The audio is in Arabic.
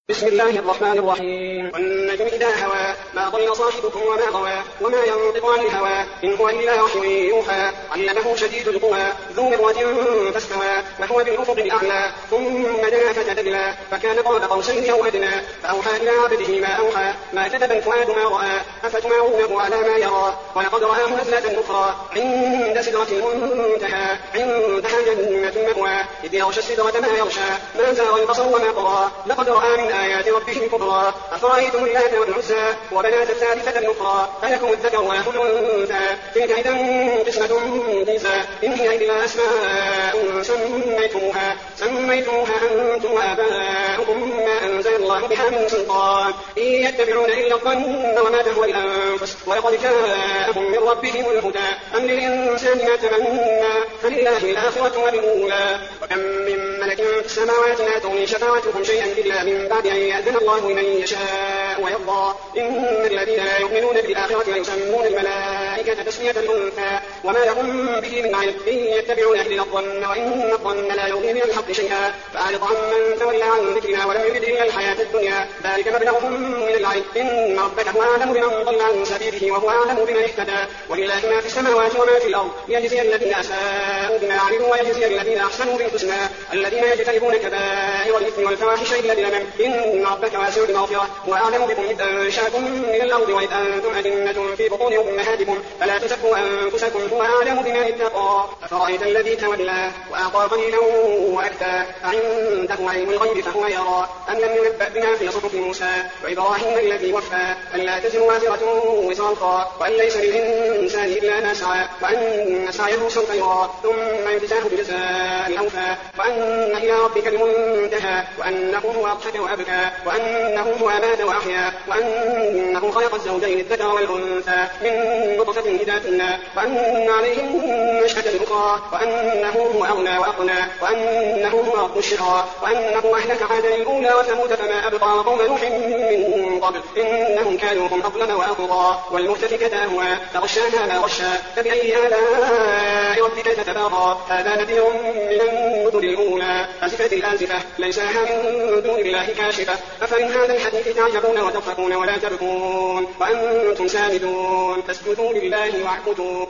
بسم الله الرحمن الرحيم. والنجم إذا هوى ما ضل صاحبكم وما غوى وما ينطق عن الهوى إن هو إلا وحي يوحى علمه شديد القوى ذو مرة فاستوى وهو بالأفق الأعلى ثم دنا فتدلى فكان قاب قوسين أو أدنى فأوحى إلى عبده ما أوحى ما كذب الفؤاد ما رأى أفتمارونه على ما يرى ولقد رآه نزلة أخرى عند سدرة المنتهى عندها جنة المأوى إذ يغشى السدرة ما يغشى ما زاغ البصر وما طغى لقد رأى من آيات ربه الكبرى أفرأيتم اللات والعزى وبنات الثالثة الأخرى ألكم الذكر وله الأنثى تلك إذا قسمة ضيزى إن هي إلا أسماء سميتموها أنتم وآباؤكم ما أنزل الله بها من سلطان إن يتبعون إلا الظن وما تهوى الأنفس ولقد جاءهم من ربهم الهدى أم للإنسان ما تمنى فلله الآخرة والأولى وكم من ملك في السماوات لا تغني شفاعتهم شيئا إلا من بعد أن يأذن الله لمن يشاء ويرضى إن الذين لا يؤمنون بالآخرة ليسمون الملائكة تسمية الأنثى وما لهم به من علم إن يتبعون إلا الظن وإن الظن لا يغني من الحق شيئا فأعرض عمن تولى عن ذكرنا ولم يرد إلا الحياة الدنيا ذلك مبلغهم من العلم إن ربك هو أعلم بمن ضل عن سبيله وهو أعلم بمن اهتدى ولله ما في السماوات وما في الأرض ليجزي الذين أساءوا بما عملوا ويجزي الذين أحسنوا بالحسنى الذين يجتنبون كبائر الإثم والفواحش إلا اللمم إن ربك واسع المغفرة وأعلم بكم إذ أنشأكم من الأرض وإذ أنتم أجنة في بطون أمهاتكم فلا تزكوا أنفسكم هو أعلم بمن اتقى أفرأيت الذي تولى وأعطى قليلا وأكدى أعنده علم الغيب فهو يرى أم لم ينبأ بما في صحف موسى وإبراهيم الذي وفى ألا تزر وازرة وزر أخرى وأن ليس للإنسان إلا ما سعى وأن سعيه سوف يرى ثم يجزاه بجزاء الأوفى وأن إلى ربك المنتهى وأنه هو أضحك وأبكى وأنه هو أمات وأحيا وأنه خلق الزوجين الذكر والأنثى من نطفة إذا تمنى وأن عليهم نشأة الأخرى وأنه هو أغنى وأقنى وأنه هو رب الشعرى وأنه أهلك عادا الأولى وثمود فما أبقى قوم نوح من قبل إنهم كانوا هم أظلم وأطغى والمؤتفكة أهوى فغشاها ما غشى فبأي آلاء ربك تتبارى هذا نذير من النذر الأولى أزفت الآزفة ليس لها من دون الله كاشفة أفمن هذا الحديث تعجبون وتضحكون ولا تبكون وأنتم سامدون فاسجدوا لله واعبدوا